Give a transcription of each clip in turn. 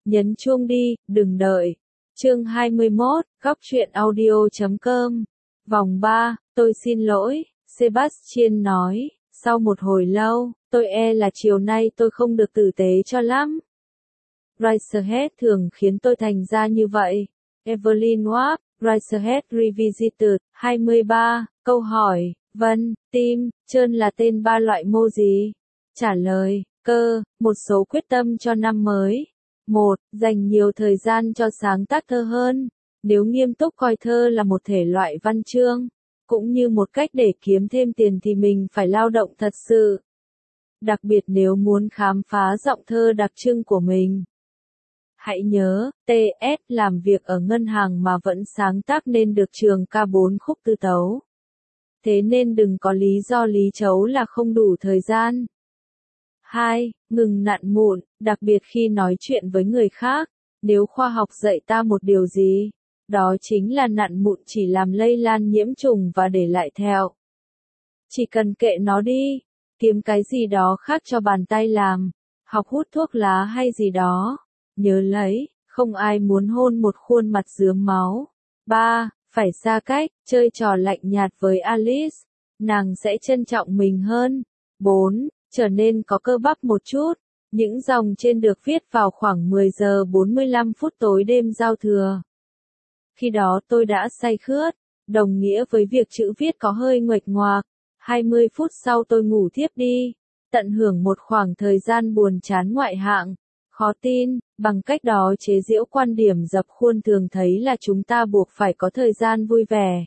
Nhấn chuông đi, đừng đợi. Chương 21, góc truyện audio.com. Vòng 3, tôi xin lỗi, Sebastian nói, sau một hồi lâu, tôi là chiều nay tôi không được tử tế cho lắm. Ricehead thường khiến tôi thành ra như vậy. Evelyn Waugh, Ricehead Revisited, 23, câu hỏi, vân, tim, trơn là tên 3 loại mô gì? Trả lời, cơ, một số quyết tâm cho năm mới. 1. Dành nhiều thời gian cho sáng tác thơ hơn. Nếu nghiêm túc coi thơ là một thể loại văn chương, cũng như một cách để kiếm thêm tiền thì mình phải lao động thật sự. Đặc biệt nếu muốn khám phá giọng thơ đặc trưng của mình. Hãy nhớ, TS làm việc ở ngân hàng mà vẫn sáng tác nên được trường ca 4 khúc tư tấu. Thế nên đừng có lý do lý chấu là không đủ thời gian. 2. Ngừng nặn mụn, đặc biệt khi nói chuyện với người khác. Nếu khoa học dạy ta một điều gì, đó chính là nặn mụn chỉ làm lây lan nhiễm trùng và để lại theo. Chỉ cần kệ nó đi, kiếm cái gì đó khác cho bàn tay làm, học hút thuốc lá hay gì đó. Nhớ lấy, không ai muốn hôn một khuôn mặt rướm máu. 3. Phải xa cách, chơi trò lạnh nhạt với Alice, nàng sẽ trân trọng mình hơn. 4. Trở nên có cơ bắp một chút. Những dòng trên được viết vào khoảng 10 giờ 45 phút tối đêm giao thừa. Khi đó tôi đã say khướt, đồng nghĩa với việc chữ viết có hơi nguệch ngoạc. 20 phút sau tôi ngủ thiếp đi, tận hưởng một khoảng thời gian buồn chán ngoại hạng. Khó tin, bằng cách đó chế giễu quan điểm dập khuôn thường thấy là chúng ta buộc phải có thời gian vui vẻ.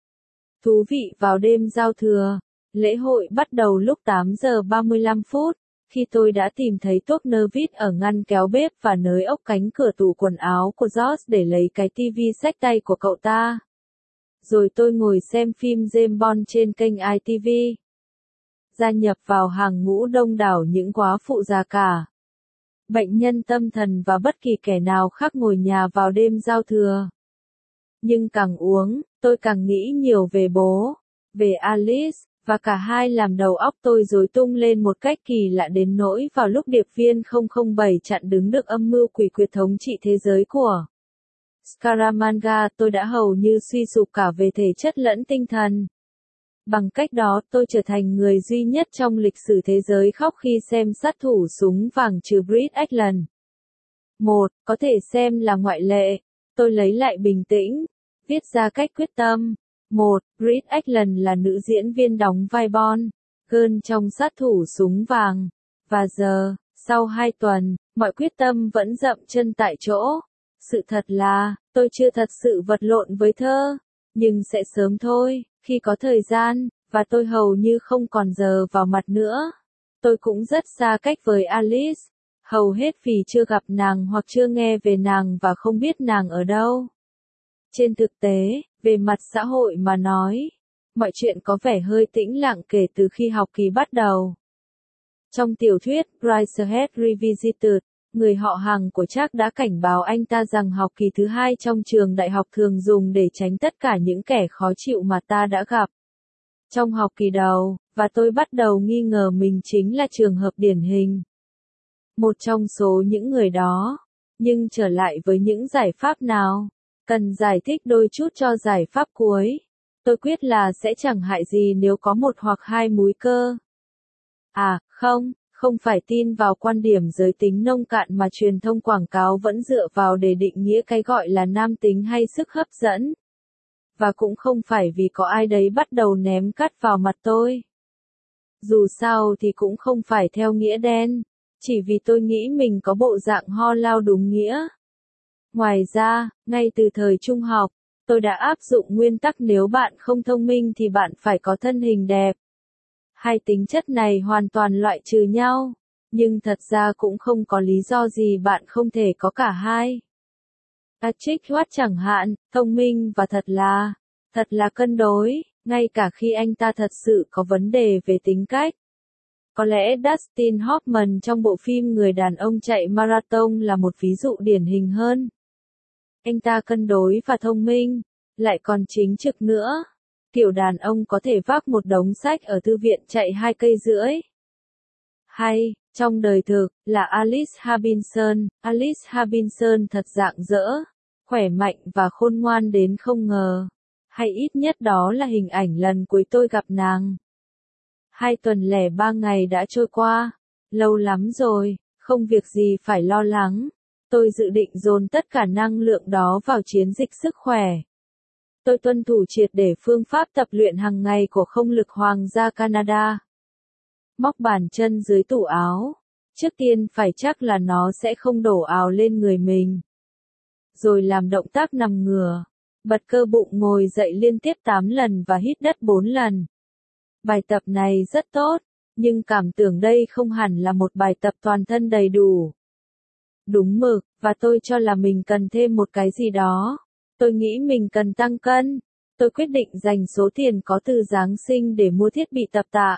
Thú vị vào đêm giao thừa, lễ hội bắt đầu lúc 8 giờ 35 phút, khi tôi đã tìm thấy thuốc nơ vít ở ngăn kéo bếp và nới ốc cánh cửa tủ quần áo của George để lấy cái tivi xách tay của cậu ta. Rồi tôi ngồi xem phim James Bond trên kênh ITV. Gia nhập vào hàng ngũ đông đảo những góa phụ già cả. Bệnh nhân tâm thần và bất kỳ kẻ nào khác ngồi nhà vào đêm giao thừa. Nhưng càng uống, tôi càng nghĩ nhiều về bố, về Alice, và cả hai làm đầu óc tôi rối tung lên một cách kỳ lạ đến nỗi vào lúc điệp viên 007 chặn đứng được âm mưu quỷ quyệt thống trị thế giới của Scaramanga, tôi đã hầu như suy sụp cả về thể chất lẫn tinh thần. Bằng cách đó tôi trở thành người duy nhất trong lịch sử thế giới khóc khi xem sát thủ súng vàng trừ Britt Ekland. 1. Có thể xem là ngoại lệ. Tôi lấy lại bình tĩnh, viết ra cách quyết tâm. 1. Britt Ekland là nữ diễn viên đóng vai Bond Girl trong sát thủ súng vàng. Và giờ, sau 2 tuần, mọi quyết tâm vẫn dậm chân tại chỗ. Sự thật là, tôi chưa thật sự vật lộn với thơ. Nhưng sẽ sớm thôi, khi có thời gian, và tôi hầu như không còn giờ vào mặt nữa. Tôi cũng rất xa cách với Alice, hầu hết vì chưa gặp nàng hoặc chưa nghe về nàng và không biết nàng ở đâu. Trên thực tế, về mặt xã hội mà nói, mọi chuyện có vẻ hơi tĩnh lặng kể từ khi học kỳ bắt đầu. Trong tiểu thuyết Ricehead Revisited, người họ hàng của Jack đã cảnh báo anh ta rằng học kỳ thứ 2 trong trường đại học thường dùng để tránh tất cả những kẻ khó chịu mà ta đã gặp. Trong học kỳ đầu, và tôi bắt đầu nghi ngờ mình chính là trường hợp điển hình. Một trong số những người đó. Nhưng trở lại với những giải pháp nào? Cần giải thích đôi chút cho giải pháp cuối. Tôi quyết là sẽ chẳng hại gì nếu có một hoặc hai múi cơ. Không phải tin vào quan điểm giới tính nông cạn mà truyền thông quảng cáo vẫn dựa vào để định nghĩa cái gọi là nam tính hay sức hấp dẫn. Và cũng không phải vì có ai đấy bắt đầu ném cát vào mặt tôi. Dù sao thì cũng không phải theo nghĩa đen, chỉ vì tôi nghĩ mình có bộ dạng ho lao đúng nghĩa. Ngoài ra, ngay từ thời trung học, tôi đã áp dụng nguyên tắc nếu bạn không thông minh thì bạn phải có thân hình đẹp. Hai tính chất này hoàn toàn loại trừ nhau, nhưng thật ra cũng không có lý do gì bạn không thể có cả hai. Patrick Watt chẳng hạn, thông minh và thật là cân đối, ngay cả khi anh ta thật sự có vấn đề về tính cách. Có lẽ Dustin Hoffman trong bộ phim Người đàn ông chạy marathon là một ví dụ điển hình hơn. Anh ta cân đối và thông minh, lại còn chính trực nữa. Kiểu đàn ông có thể vác một đống sách ở thư viện chạy 2 cây rưỡi. Hay, Trong đời thực, là Alice Harbinson. Alice Harbinson thật rạng rỡ, khỏe mạnh và khôn ngoan đến không ngờ. Hay ít nhất đó là hình ảnh lần cuối tôi gặp nàng. 2 tuần lẻ 3 ngày đã trôi qua. Lâu lắm rồi, không việc gì phải lo lắng. Tôi dự định dồn tất cả năng lượng đó vào chiến dịch sức khỏe. Tôi tuân thủ triệt để phương pháp tập luyện hàng ngày của không lực Hoàng gia Canada. Móc bàn chân dưới tủ áo. Trước tiên phải chắc là nó sẽ không đổ ào lên người mình. Rồi làm động tác nằm ngửa. Bật cơ bụng ngồi dậy liên tiếp 8 lần và hít đất 4 lần. Bài tập này rất tốt, nhưng cảm tưởng đây không hẳn là một bài tập toàn thân đầy đủ. Đúng mực, và tôi cho là mình cần thêm một cái gì đó. Tôi nghĩ mình cần tăng cân. Tôi quyết định dành số tiền có từ Giáng sinh để mua thiết bị tập tạ.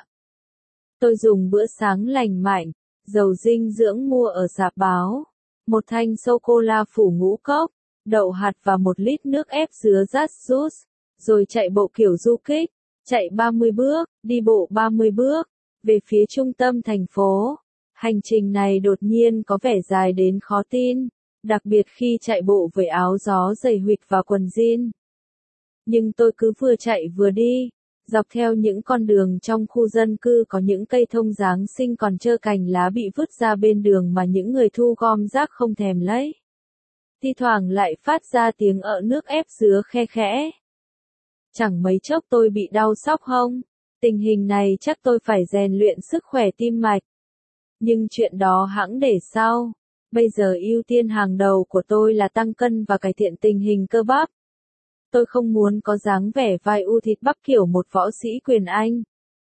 Tôi dùng bữa sáng lành mạnh, dầu dinh dưỡng mua ở rạp báo, một thanh sô-cô-la phủ ngũ cốc, đậu hạt và 1 lít nước ép dứa Just Juice, rồi chạy bộ kiểu du kích, chạy 30 bước, đi bộ 30 bước, về phía trung tâm thành phố. Hành trình này đột nhiên có vẻ dài đến khó tin, đặc biệt khi chạy bộ với áo gió dày huỵch và quần jean. Nhưng tôi cứ vừa chạy vừa đi, dọc theo những con đường trong khu dân cư có những cây thông Giáng sinh còn trơ cành lá bị vứt ra bên đường mà những người thu gom rác không thèm lấy. Thi thoảng lại phát ra tiếng ợ nước ép dứa khe khẽ. Chẳng mấy chốc tôi bị đau xóc hông. Tình hình này chắc tôi phải rèn luyện sức khỏe tim mạch. Nhưng chuyện đó hẵng để sau. Bây giờ ưu tiên hàng đầu của tôi là tăng cân và cải thiện tình hình cơ bắp. Tôi không muốn có dáng vẻ vai u thịt bắp kiểu một võ sĩ quyền Anh,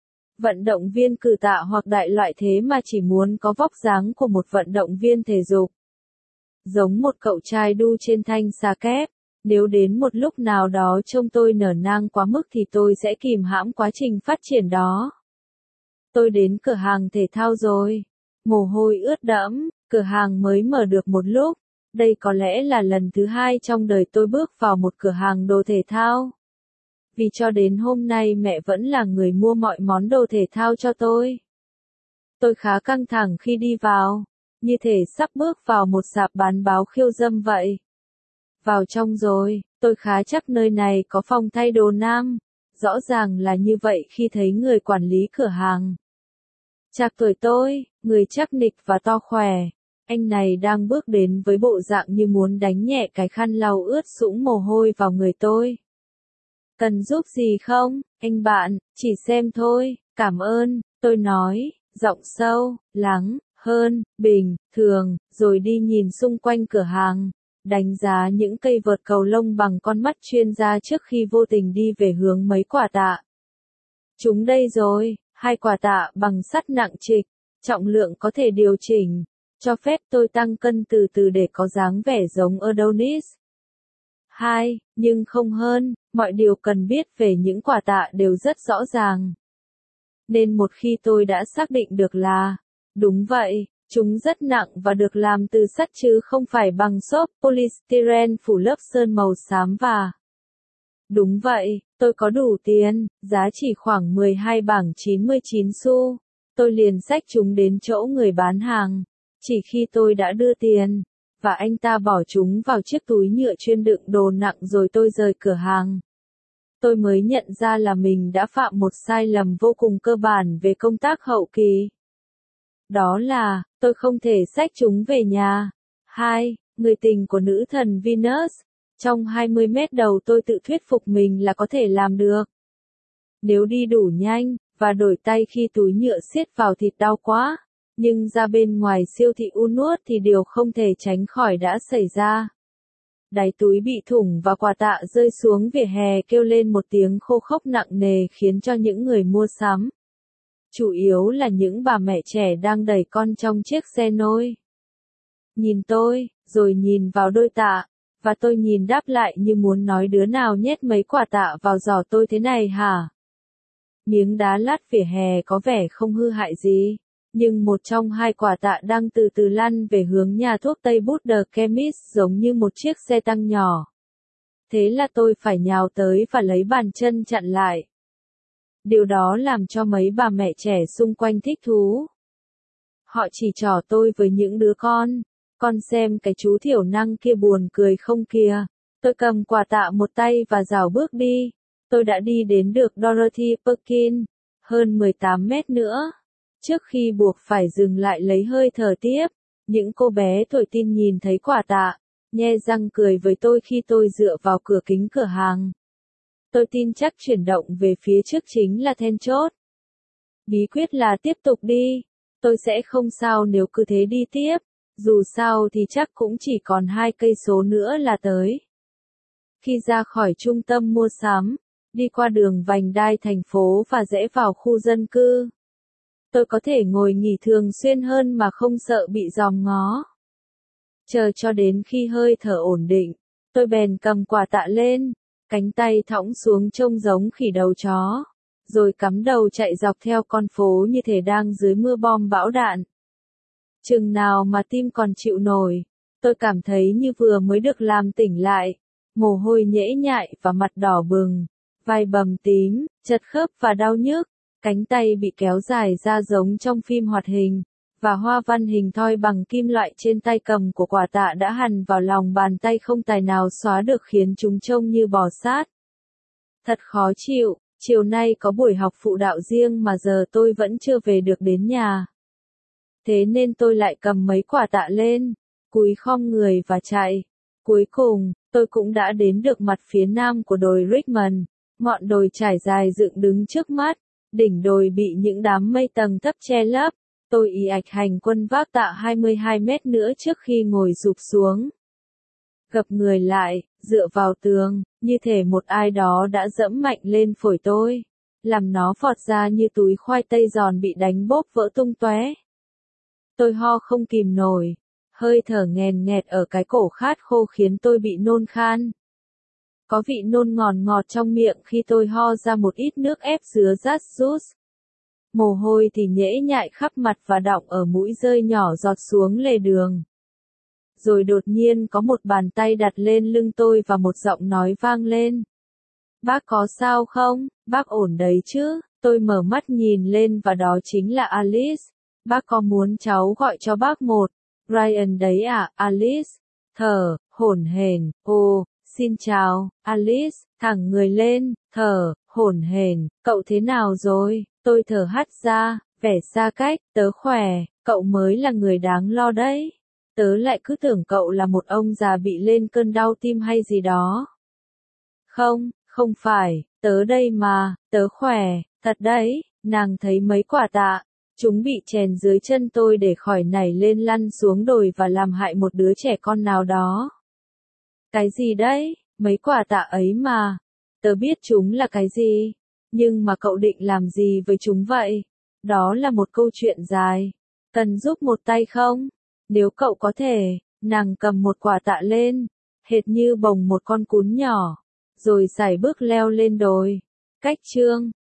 vận động viên cử tạ hoặc đại loại thế, mà chỉ muốn có vóc dáng của một vận động viên thể dục. Giống một cậu trai đu trên thanh xà kép. Nếu đến một lúc nào đó trông tôi nở nang quá mức thì tôi sẽ kìm hãm quá trình phát triển đó. Tôi đến cửa hàng thể thao rồi. Mồ hôi ướt đẫm, cửa hàng mới mở được một lúc. Đây có lẽ là lần thứ 2 trong đời tôi bước vào một cửa hàng đồ thể thao. Vì cho đến hôm nay mẹ vẫn là người mua mọi món đồ thể thao cho tôi. Tôi khá căng thẳng khi đi vào, như thể sắp bước vào một sạp bán báo khiêu dâm vậy. Vào trong rồi, tôi khá chắc nơi này có phòng thay đồ nam. Rõ ràng là như vậy khi thấy người quản lý cửa hàng. Chạc tuổi tôi, người chắc nịch và to khỏe. Anh này đang bước đến với bộ dạng như muốn đánh nhẹ cái khăn lau ướt sũng mồ hôi vào người tôi. Cần giúp gì không, anh bạn, chỉ xem thôi, cảm ơn, tôi nói, giọng sâu, lắng, hơn, bình, thường, rồi đi nhìn xung quanh cửa hàng, đánh giá những cây vợt cầu lông bằng con mắt chuyên gia trước khi vô tình đi về hướng mấy quả tạ. Chúng đây rồi, 2 quả tạ bằng sắt nặng trịch, trọng lượng có thể điều chỉnh, cho phép tôi tăng cân từ từ để có dáng vẻ giống Adonis. 2, nhưng không hơn, mọi điều cần biết về những quả tạ đều rất rõ ràng. Nên một khi tôi đã xác định được là, đúng vậy, chúng rất nặng và được làm từ sắt chứ không phải bằng xốp polystyrene phủ lớp sơn màu xám và. Đúng vậy, tôi có đủ tiền, giá chỉ khoảng 12 bảng 99 xu. Tôi liền xách chúng đến chỗ người bán hàng. Chỉ khi tôi đã đưa tiền, và anh ta bỏ chúng vào chiếc túi nhựa chuyên đựng đồ nặng rồi tôi rời cửa hàng. Tôi mới nhận ra là mình đã phạm một sai lầm vô cùng cơ bản về công tác hậu kỳ. Đó là, tôi không thể xách chúng về nhà. 2. Người tình của nữ thần Venus. Trong 20 mét đầu tôi tự thuyết phục mình là có thể làm được. Nếu đi đủ nhanh, và đổi tay khi túi nhựa siết vào thịt đau quá. Nhưng ra bên ngoài siêu thị Unuốt thì điều không thể tránh khỏi đã xảy ra. Đáy túi bị thủng và quả tạ rơi xuống vỉa hè kêu lên một tiếng khô khốc nặng nề khiến cho những người mua sắm. Chủ yếu là những bà mẹ trẻ đang đẩy con trong chiếc xe nôi. Nhìn tôi, rồi nhìn vào đôi tạ, và tôi nhìn đáp lại như muốn nói đứa nào nhét mấy quả tạ vào giỏ tôi thế này hả? Miếng đá lát vỉa hè có vẻ không hư hại gì. Nhưng một trong 2 quả tạ đang từ từ lăn về hướng nhà thuốc Tây Bút The Chemist giống như một chiếc xe tăng nhỏ. Thế là tôi phải nhào tới và lấy bàn chân chặn lại. Điều đó làm cho mấy bà mẹ trẻ xung quanh thích thú. Họ chỉ trỏ tôi với những đứa con xem cái chú thiểu năng kia buồn cười không kìa. Tôi cầm quà tạ một tay và rảo bước đi. Tôi đã đi đến được Dorothy Perkins, hơn 18 mét nữa. Trước khi buộc phải dừng lại lấy hơi thở tiếp, những cô bé tuổi tin nhìn thấy quà tạ, nhe răng cười với tôi khi tôi dựa vào cửa kính cửa hàng. Tôi tin chắc chuyển động về phía trước chính là then chốt. Bí quyết là tiếp tục đi. Tôi sẽ không sao nếu cứ thế đi tiếp. Dù sao thì chắc cũng chỉ còn 2 cây số nữa là tới. Khi ra khỏi trung tâm mua sắm, đi qua đường vành đai thành phố và rẽ vào khu dân cư, tôi có thể ngồi nghỉ thường xuyên hơn mà không sợ bị dòm ngó. Chờ cho đến khi hơi thở ổn định, tôi bèn cầm quà tạ lên, cánh tay thõng xuống trông giống khỉ đầu chó, rồi cắm đầu chạy dọc theo con phố như thể đang dưới mưa bom bão đạn. Chừng nào mà tim còn chịu nổi, tôi cảm thấy như vừa mới được làm tỉnh lại, mồ hôi nhễ nhại và mặt đỏ bừng, vai bầm tím, chật khớp và đau nhức, cánh tay bị kéo dài ra giống trong phim hoạt hình, và hoa văn hình thoi bằng kim loại trên tay cầm của quà tạ đã hằn vào lòng bàn tay không tài nào xóa được khiến chúng trông như bò sát. Thật khó chịu, chiều nay có buổi học phụ đạo riêng mà giờ tôi vẫn chưa về được đến nhà. Thế nên tôi lại cầm mấy quà tạ lên, cúi khom người và chạy. Cuối cùng, tôi cũng đã đến được mặt phía nam của đồi Richmond, ngọn đồi trải dài dựng đứng trước mắt, đỉnh đồi bị những đám mây tầng thấp che lấp. Tôi ì ạch hành quân vác tạ 22 mét nữa trước khi ngồi sụp xuống. Gập người lại, dựa vào tường, như thể một ai đó đã dẫm mạnh lên phổi tôi, làm nó phọt ra như túi khoai tây giòn bị đánh bốp vỡ tung tóe. Tôi ho không kìm nổi, hơi thở nghèn nghẹt ở cái cổ khát khô khiến tôi bị nôn khan. Có vị nôn ngọt ngọt trong miệng khi tôi ho ra một ít nước ép dứa rát juice. Mồ hôi thì nhễ nhại khắp mặt và đọng ở mũi rơi nhỏ giọt xuống lề đường. Rồi đột nhiên có một bàn tay đặt lên lưng tôi và một giọng nói vang lên. Bác có sao không? Bác ổn đấy chứ? Tôi mở mắt nhìn lên và đó chính là Alice. Bác có muốn cháu gọi cho bác một? Ryan đấy à, Alice? Thở, hổn hển, ồ, xin chào, Alice, thẳng người lên, thở, hổn hển, cậu thế nào rồi? Tôi thở hắt ra, vẻ xa cách, tớ khỏe, cậu mới là người đáng lo đấy. Tớ lại cứ tưởng cậu là một ông già bị lên cơn đau tim hay gì đó. Không, không phải, tớ đây mà, tớ khỏe, thật đấy, nàng thấy mấy quả tạ. Chúng bị chèn dưới chân tôi để khỏi nảy lên lăn xuống đồi và làm hại một đứa trẻ con nào đó. Cái gì đấy, mấy quả tạ ấy mà. Tớ biết chúng là cái gì. Nhưng mà cậu định làm gì với chúng vậy? Đó là một câu chuyện dài. Cần giúp một tay không? Nếu cậu có thể, nàng cầm một quả tạ lên, hệt như bồng một con cún nhỏ, rồi sải bước leo lên đồi. Cách chương